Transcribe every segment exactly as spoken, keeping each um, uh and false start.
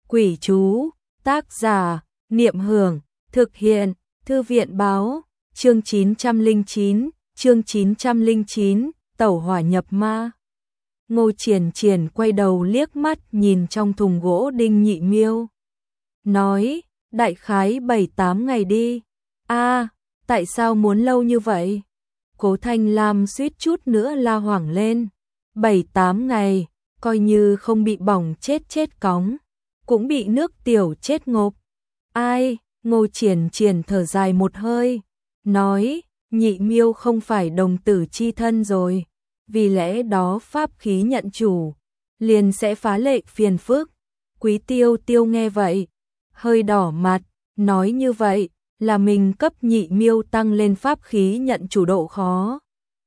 Quỷ chú, tác giả, Niệm Hưởng, thực hiện, Thư viện báo, chương chín trăm lẻ chín, chương chín trăm lẻ chín, tẩu hỏa nhập ma. Ngô Triển Triển quay đầu liếc mắt nhìn trong thùng gỗ Đinh Nhị Miêu. Nói, đại khái bảy tám ngày đi. A, tại sao muốn lâu như vậy? Cố Thanh Lam suýt chút nữa la hoảng lên. bảy tám ngày, coi như không bị bỏng chết chết cóng, cũng bị nước tiểu chết ngộp. Ai? Ngô Triển Triển thở dài một hơi, nói, Nhị Miêu không phải đồng tử chi thân rồi, vì lẽ đó pháp khí nhận chủ, liền sẽ phá lệ phiền phức. Quý Tiêu Tiêu nghe vậy, hơi đỏ mặt, nói như vậy là mình cấp Nhị Miêu tăng lên pháp khí nhận chủ độ khó.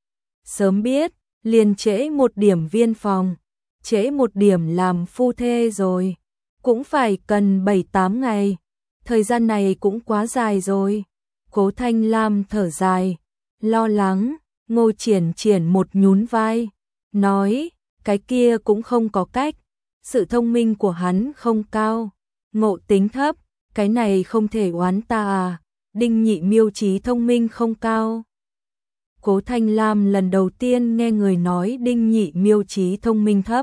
Sớm biết, liền trễ một điểm viên phòng, trễ một điểm làm phu thê rồi, cũng phải cần bảy tám ngày, thời gian này cũng quá dài rồi. Cố Thanh Lam thở dài, lo lắng. Ngô Triển Triển một nhún vai, nói, cái kia cũng không có cách, sự thông minh của hắn không cao, ngộ tính thấp, cái này không thể oán ta à, Đinh Nhị Miêu trí thông minh không cao. Cố Thanh Lam lần đầu tiên nghe người nói Đinh Nhị Miêu trí thông minh thấp,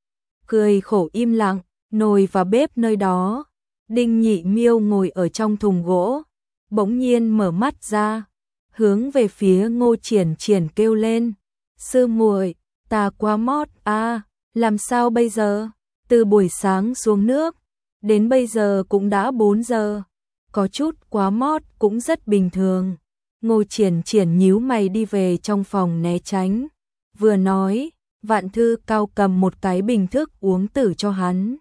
cười khổ im lặng. Nồi và bếp nơi đó, Đinh Nhị Miêu ngồi ở trong thùng gỗ, bỗng nhiên mở mắt ra, hướng về phía Ngô Triển Triển kêu lên, sư muội, ta quá mót a, à, làm sao bây giờ? Từ buổi sáng xuống nước, đến bây giờ cũng đã bốn giờ, có chút quá mót cũng rất bình thường. Ngô Triển Triển nhíu mày đi về trong phòng né tránh, vừa nói, Vạn Thư Cao cầm một cái bình thức uống tử cho hắn,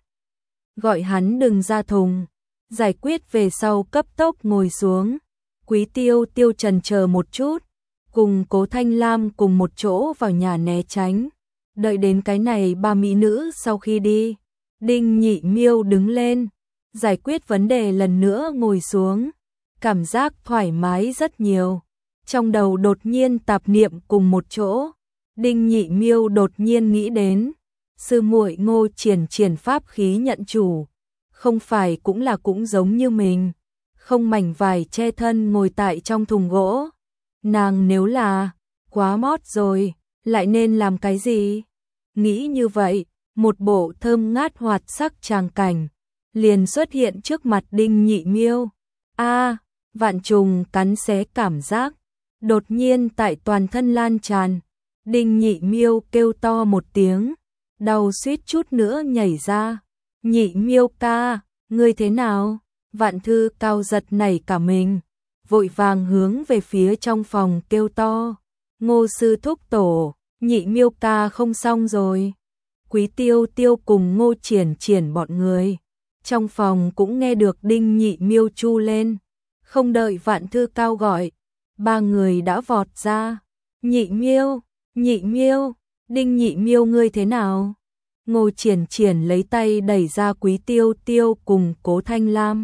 gọi hắn đừng ra thùng, giải quyết về sau cấp tốc ngồi xuống. Quý Tiêu Tiêu trần chờ một chút, cùng Cố Thanh Lam cùng một chỗ vào nhà né tránh, đợi đến cái này ba mỹ nữ sau khi đi, Đinh Nhị Miêu đứng lên, giải quyết vấn đề lần nữa ngồi xuống, cảm giác thoải mái rất nhiều, trong đầu đột nhiên tạp niệm cùng một chỗ. Đinh Nhị Miêu đột nhiên nghĩ đến, sư muội Ngô Triển Triển pháp khí nhận chủ, không phải cũng là cũng giống như mình, không mảnh vải che thân ngồi tại trong thùng gỗ. Nàng nếu là quá mót rồi, lại nên làm cái gì? Nghĩ như vậy, một bộ thơm ngát hoạt sắc tràng cảnh liền xuất hiện trước mặt Đinh Nhị Miêu. A, vạn trùng cắn xé cảm giác đột nhiên tại toàn thân lan tràn. Đinh Nhị Miêu kêu to một tiếng, đau suýt chút nữa nhảy ra. Nhị Miêu ca, ngươi thế nào? Vạn Thư Cao giật nảy cả mình, vội vàng hướng về phía trong phòng kêu to, Ngô sư thúc tổ, Nhị Miêu ca không xong rồi. Quý Tiêu Tiêu cùng Ngô Triển Triển bọn người trong phòng cũng nghe được Đinh Nhị Miêu chu lên, không đợi Vạn Thư Cao gọi, ba người đã vọt ra. Nhị Miêu, Nhị Miêu, Đinh Nhị Miêu ngươi thế nào? Ngô Triển Triển lấy tay đẩy ra Quý Tiêu Tiêu cùng Cố Thanh Lam,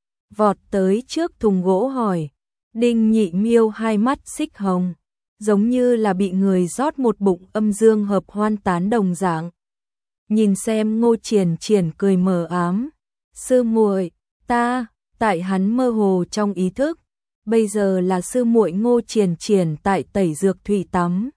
vọt tới trước thùng gỗ hỏi. Đinh Nhị Miêu hai mắt xích hồng, giống như là bị người rót một bụng âm dương hợp hoan tán đồng dạng. Nhìn xem Ngô Triển Triển cười mờ ám, sư muội, ta, tại hắn mơ hồ trong ý thức, bây giờ là sư muội Ngô Triển Triển tại tẩy dược thủy tắm,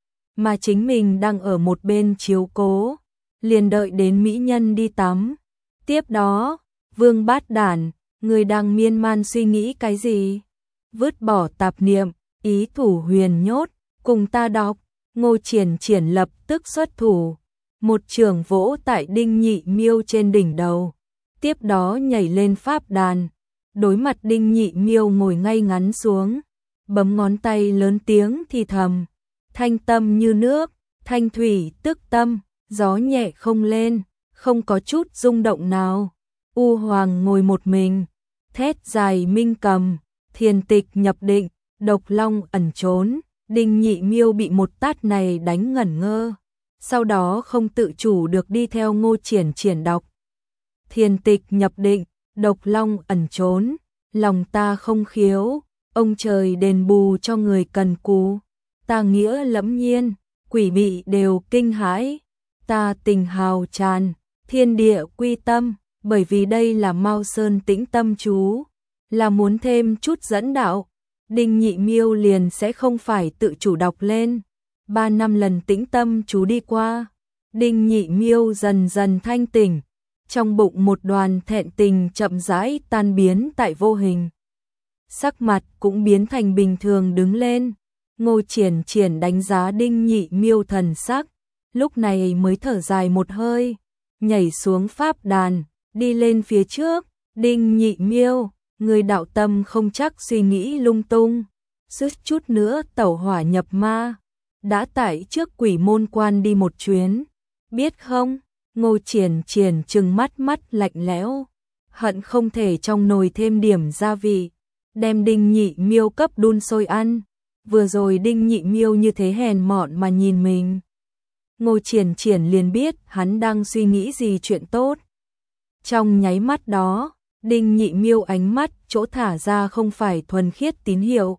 mà chính mình đang ở một bên chiếu cố, liền đợi đến mỹ nhân đi tắm. Tiếp đó, Vương Bát Đản, người đang miên man suy nghĩ cái gì? Vứt bỏ tạp niệm, ý thủ huyền nhốt, cùng ta đọc. Ngô Triển Triển lập tức xuất thủ, một chưởng vỗ tại Đinh Nhị Miêu trên đỉnh đầu, tiếp đó nhảy lên pháp đàn, đối mặt Đinh Nhị Miêu ngồi ngay ngắn xuống, bấm ngón tay lớn tiếng thì thầm, thanh tâm như nước, thanh thủy tức tâm, gió nhẹ không lên, không có chút rung động nào. U Hoàng ngồi một mình, thét dài minh cầm, thiền tịch nhập định, độc long ẩn trốn. Đinh Nhị Miêu bị một tát này đánh ngẩn ngơ, sau đó không tự chủ được đi theo Ngô Triển Triển đọc. Thiền tịch nhập định, độc long ẩn trốn, lòng ta không khiếu, ông trời đền bù cho người cần cù, ta nghĩa lẫm nhiên, quỷ bị đều kinh hãi, ta tình hào tràn, thiên địa quy tâm, bởi vì đây là Mao Sơn tĩnh tâm chú, là muốn thêm chút dẫn đạo, Đinh Nhị Miêu liền sẽ không phải tự chủ đọc lên. Ba năm lần tĩnh tâm chú đi qua, Đinh Nhị Miêu dần dần thanh tỉnh, trong bụng một đoàn thẹn tình chậm rãi tan biến tại vô hình. Sắc mặt cũng biến thành bình thường đứng lên. Ngô Triển Triển đánh giá Đinh Nhị Miêu thần sắc, lúc này mới thở dài một hơi, nhảy xuống pháp đàn, đi lên phía trước. Đinh Nhị Miêu, người đạo tâm không chắc suy nghĩ lung tung, suýt chút nữa tẩu hỏa nhập ma, đã tải trước Quỷ Môn Quan đi một chuyến, biết không? Ngô Triển Triển trừng mắt mắt lạnh lẽo, hận không thể trong nồi thêm điểm gia vị, đem Đinh Nhị Miêu cấp đun sôi ăn. Vừa rồi Đinh Nhị Miêu như thế hèn mọn mà nhìn mình, Ngô Triển Triển liền biết hắn đang suy nghĩ gì chuyện tốt. Trong nháy mắt đó, Đinh Nhị Miêu ánh mắt chỗ thả ra không phải thuần khiết tín hiệu,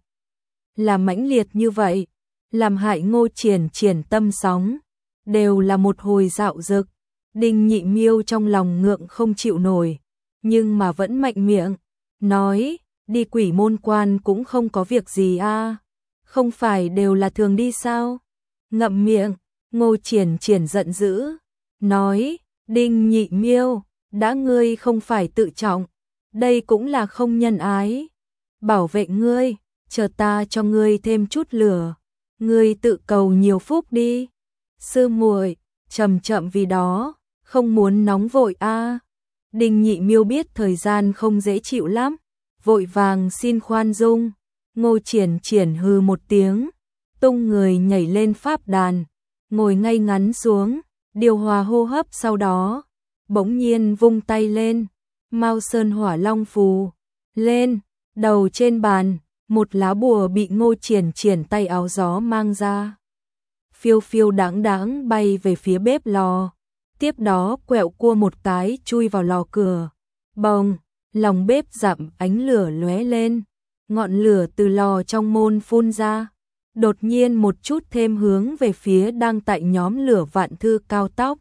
là mãnh liệt như vậy, làm hại Ngô Triển Triển tâm sóng, đều là một hồi dạo dực. Đinh Nhị Miêu trong lòng ngượng không chịu nổi, nhưng mà vẫn mạnh miệng, nói, đi Quỷ Môn Quan cũng không có việc gì a, à? Không phải đều là thường đi sao? Ngậm miệng, Ngô Triển Triển giận dữ, nói, Đinh Nhị Miêu, đã ngươi không phải tự trọng, đây cũng là không nhân ái. Bảo vệ ngươi, chờ ta cho ngươi thêm chút lửa, ngươi tự cầu nhiều phúc đi. Sư muội, chậm chậm vì đó, không muốn nóng vội a. À. Đinh Nhị Miêu biết thời gian không dễ chịu lắm, vội vàng xin khoan dung. Ngô Triển Triển hừ một tiếng, tung người nhảy lên pháp đàn, ngồi ngay ngắn xuống, điều hòa hô hấp, sau đó bỗng nhiên vung tay lên, Mao Sơn Hỏa Long phù lên, đầu trên bàn, một lá bùa bị Ngô Triển Triển tay áo gió mang ra, phiêu phiêu đáng đáng bay về phía bếp lò, tiếp đó quẹo cua một cái chui vào lò cửa. Bồng, lòng bếp dặm ánh lửa lóe lên, ngọn lửa từ lò trong môn phun ra, đột nhiên một chút thêm hướng về phía đang tại nhóm lửa Vạn Thư Cao tóc.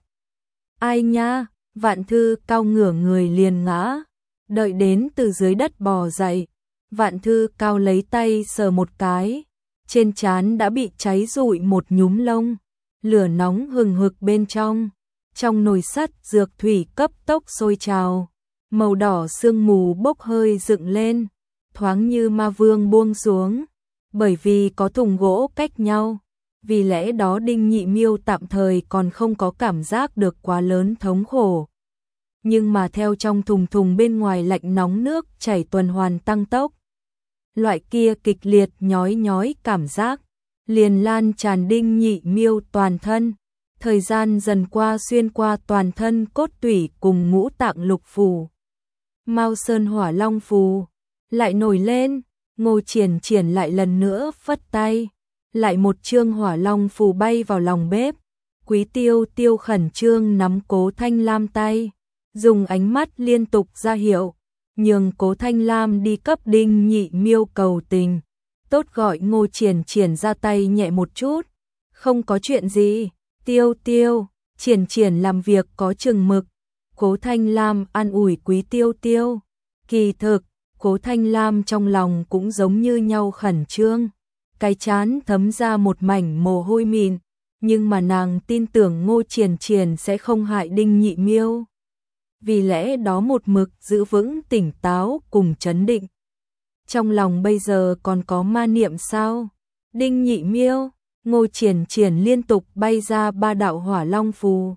Ai nha, Vạn Thư Cao ngửa người liền ngã, đợi đến từ dưới đất bò dậy, Vạn Thư Cao lấy tay sờ một cái, trên trán đã bị cháy rụi một nhúm lông, lửa nóng hừng hực bên trong, trong nồi sắt dược thủy cấp tốc sôi trào, màu đỏ sương mù bốc hơi dựng lên, thoáng như ma vương buông xuống, bởi vì có thùng gỗ cách nhau, vì lẽ đó Đinh Nhị Miêu tạm thời còn không có cảm giác được quá lớn thống khổ. Nhưng mà theo trong thùng thùng bên ngoài lạnh nóng nước chảy tuần hoàn tăng tốc, loại kia kịch liệt nhói nhói cảm giác liền lan tràn Đinh Nhị Miêu toàn thân, thời gian dần qua xuyên qua toàn thân cốt tủy cùng ngũ tạng lục phủ. Mao Sơn Hỏa Long phù lại nổi lên, Ngô Triển Triển lại lần nữa phất tay, lại một chương Hỏa Long phù bay vào lòng bếp. Quý Tiêu Tiêu khẩn trương nắm Cố Thanh Lam tay, dùng ánh mắt liên tục ra hiệu, nhường Cố Thanh Lam đi cấp Đinh Nhị Miêu cầu tình. Tốt gọi Ngô Triển Triển ra tay nhẹ một chút, không có chuyện gì. Tiêu Tiêu, Triển Triển làm việc có chừng mực. Cố Thanh Lam an ủi Quý Tiêu Tiêu. Kỳ thực, Cố Thanh Lam trong lòng cũng giống như nhau khẩn trương, cái trán thấm ra một mảnh mồ hôi mịn, nhưng mà nàng tin tưởng Ngô Triển Triển sẽ không hại Đinh Nhị Miêu. Vì lẽ đó một mực giữ vững tỉnh táo cùng trấn định. Trong lòng bây giờ còn có ma niệm sao? Đinh Nhị Miêu, Ngô Triển Triển liên tục bay ra ba đạo Hỏa Long phù.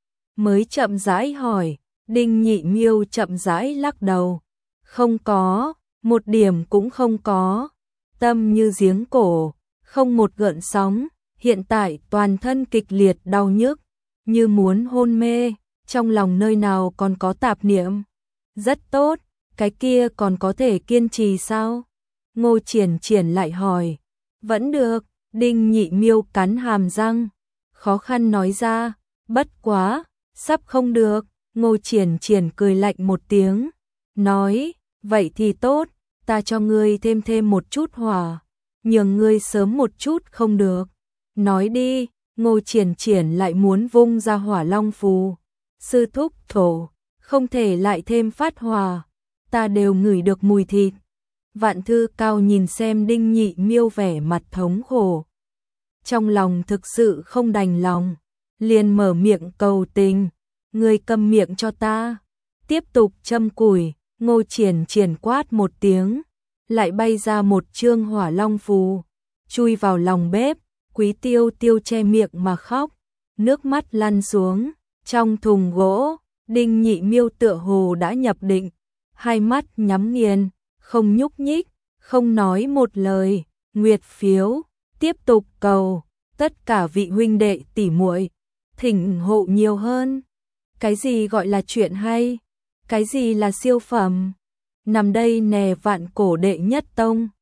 Mới chậm rãi hỏi, Đinh Nhị Miêu chậm rãi lắc đầu. Không có, một điểm cũng không có. Tâm như giếng cổ, không một gợn sóng, hiện tại toàn thân kịch liệt đau nhức, như muốn hôn mê, trong lòng nơi nào còn có tạp niệm. Rất tốt, cái kia còn có thể kiên trì sao? Ngô Triển Triển lại hỏi. Vẫn được, Đinh Nhị Miêu cắn hàm răng, khó khăn nói ra, bất quá, sắp không được. Ngô Triển Triển cười lạnh một tiếng, nói, vậy thì tốt, ta cho ngươi thêm thêm một chút hỏa, nhường ngươi sớm một chút không được. Nói đi, Ngô Triển Triển lại muốn vung ra Hỏa Long phù. Sư thúc thổ, không thể lại thêm phát hòa, ta đều ngửi được mùi thịt. Vạn Thư Cao nhìn xem Đinh Nhị Miêu vẻ mặt thống khổ, trong lòng thực sự không đành lòng, liền mở miệng cầu tình, ngươi câm miệng cho ta. Tiếp tục châm củi, Ngô Triển Triển quát một tiếng, lại bay ra một chương hỏa long phù, chui vào lòng bếp. Quý Tiêu Tiêu che miệng mà khóc, nước mắt lăn xuống. Trong thùng gỗ, Đinh Nhị Miêu tựa hồ đã nhập định, hai mắt nhắm nghiền, không nhúc nhích, không nói một lời. Nguyệt phiếu, tiếp tục cầu, tất cả vị huynh đệ tỷ muội thỉnh hộ nhiều hơn. Cái gì gọi là chuyện hay? Cái gì là siêu phẩm? Nằm đây nè Vạn Cổ đệ nhất tông.